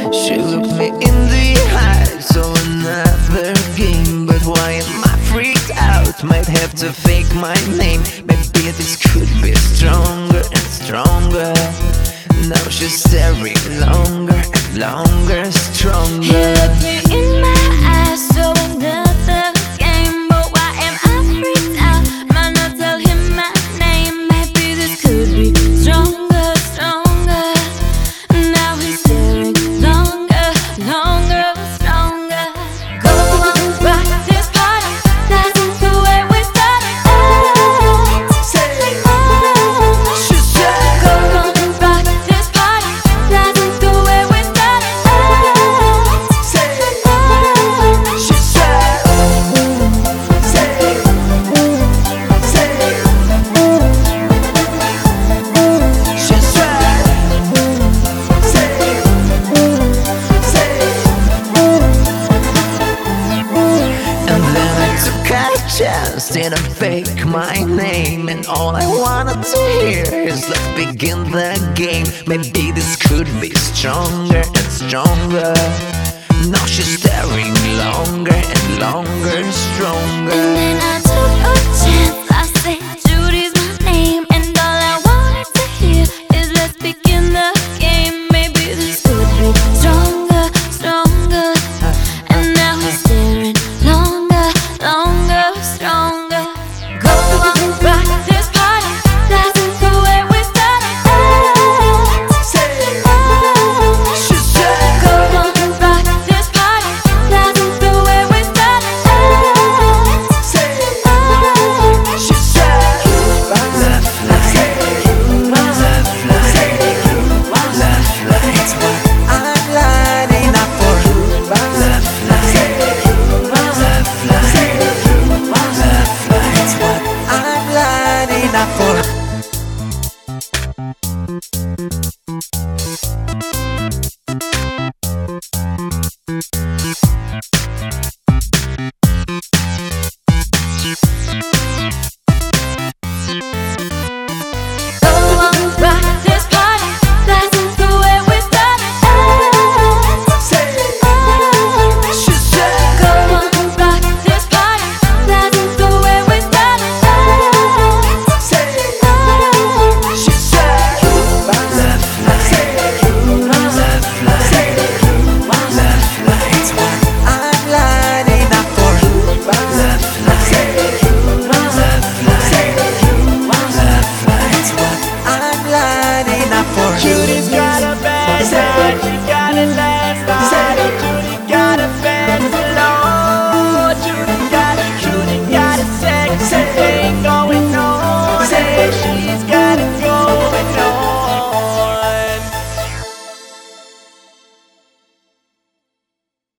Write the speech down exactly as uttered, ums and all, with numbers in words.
She looked me in the eyes, so another game. But why am I freaked out? Might have to fake my name. Maybe this could be stronger and stronger. Now she's staring longer and longer, stronger. He looked me in my eyes, so another game. But why am I freaked out? Might not tell him my name. Maybe this could be stronger, stronger. Now he's staring longer, longer, stronger. Go on, rock this party. That's the way we started. Say, Oh, she said, go on, rock this party. That's the way we started. say, Oh, she said, say, say, she said, say, say. And then I took a chance, didn't fake my name. And all I wanted to hear is let's begin the game. Maybe this could be stronger and stronger. Now she's staring longer and longer, stronger. and then I